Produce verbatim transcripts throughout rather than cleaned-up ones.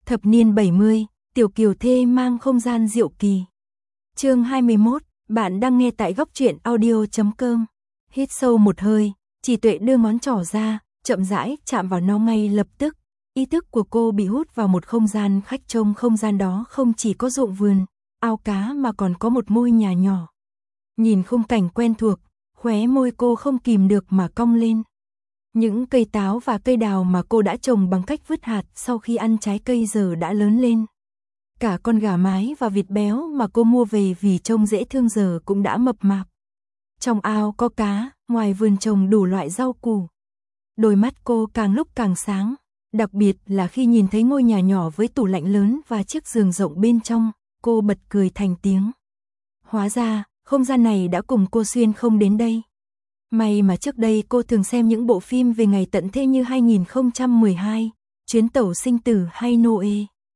Thập niên bảy mươi, Tiểu Kiều Thê mang không gian diệu kỳ. Chương hai mươi mốt, bạn đang nghe tại góc truyện audio chấm com. Hít sâu một hơi, Chỉ Tuệ đưa ngón trỏ ra, chậm rãi chạm vào nó ngay lập tức. Ý thức của cô bị hút vào một không gian khách trông, không gian đó không chỉ có ruộng vườn, ao cá mà còn có một ngôi nhà nhỏ. Nhìn khung cảnh quen thuộc, khóe môi cô không kìm được mà cong lên. Những cây táo và cây đào mà cô đã trồng bằng cách vứt hạt sau khi ăn trái cây giờ đã lớn lên. Cả con gà mái và vịt béo mà cô mua về vì trông dễ thương giờ cũng đã mập mạp. Trong ao có cá, ngoài vườn trồng đủ loại rau củ. Đôi mắt cô càng lúc càng sáng, đặc biệt là khi nhìn thấy ngôi nhà nhỏ với tủ lạnh lớn và chiếc giường rộng bên trong, cô bật cười thành tiếng. Hóa ra, không gian này đã cùng cô xuyên không đến đây. May mà trước đây cô thường xem những bộ phim về ngày tận thế như hai nghìn không trăm mười hai, Chuyến tàu sinh tử hay Noe.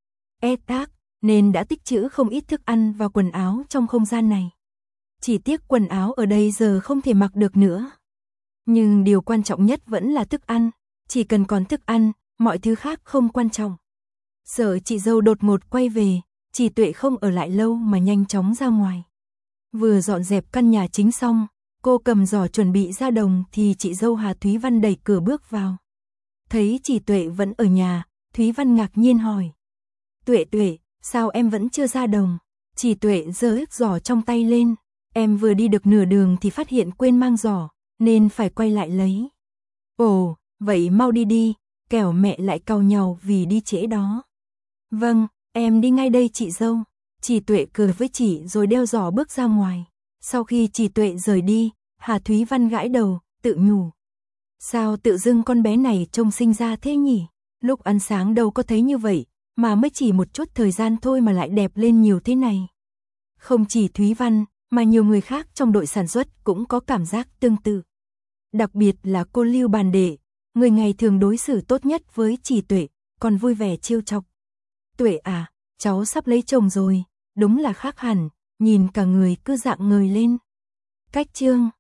Etak, nên đã tích trữ không ít thức ăn và quần áo trong không gian này. Chỉ tiếc quần áo ở đây giờ không thể mặc được nữa. Nhưng điều quan trọng nhất vẫn là thức ăn, chỉ cần còn thức ăn, mọi thứ khác không quan trọng. Sợ chị dâu đột ngột quay về, Chỉ Tuệ không ở lại lâu mà nhanh chóng ra ngoài. Vừa dọn dẹp căn nhà chính xong, cô cầm giỏ chuẩn bị ra đồng thì chị dâu Hà Thúy Văn đẩy cửa bước vào. Thấy Chỉ Tuệ vẫn ở nhà, Thúy Văn ngạc nhiên hỏi. Tuệ Tuệ, sao em vẫn chưa ra đồng? Chỉ Tuệ giơ giỏ trong tay lên, em vừa đi được nửa đường thì phát hiện quên mang giỏ, nên phải quay lại lấy. Ồ, vậy mau đi đi, kẻo mẹ lại cau nhàu vì đi trễ đó. Vâng, em đi ngay đây chị dâu. Chỉ Tuệ cười với chị rồi đeo giỏ bước ra ngoài. Sau khi Chỉ Tuệ rời đi, Hà Thúy Văn gãi đầu, tự nhủ. Sao tự dưng con bé này trông sinh ra thế nhỉ? Lúc ăn sáng đâu có thấy như vậy, mà mới chỉ một chút thời gian thôi mà lại đẹp lên nhiều thế này. Không chỉ Thúy Văn, mà nhiều người khác trong đội sản xuất cũng có cảm giác tương tự. Đặc biệt là cô Lưu Bàn Đệ, người ngày thường đối xử tốt nhất với Chỉ Tuệ, còn vui vẻ trêu chọc. Tuệ à, cháu sắp lấy chồng rồi, đúng là khác hẳn, nhìn cả người cứ rạng ngời lên. Cách chương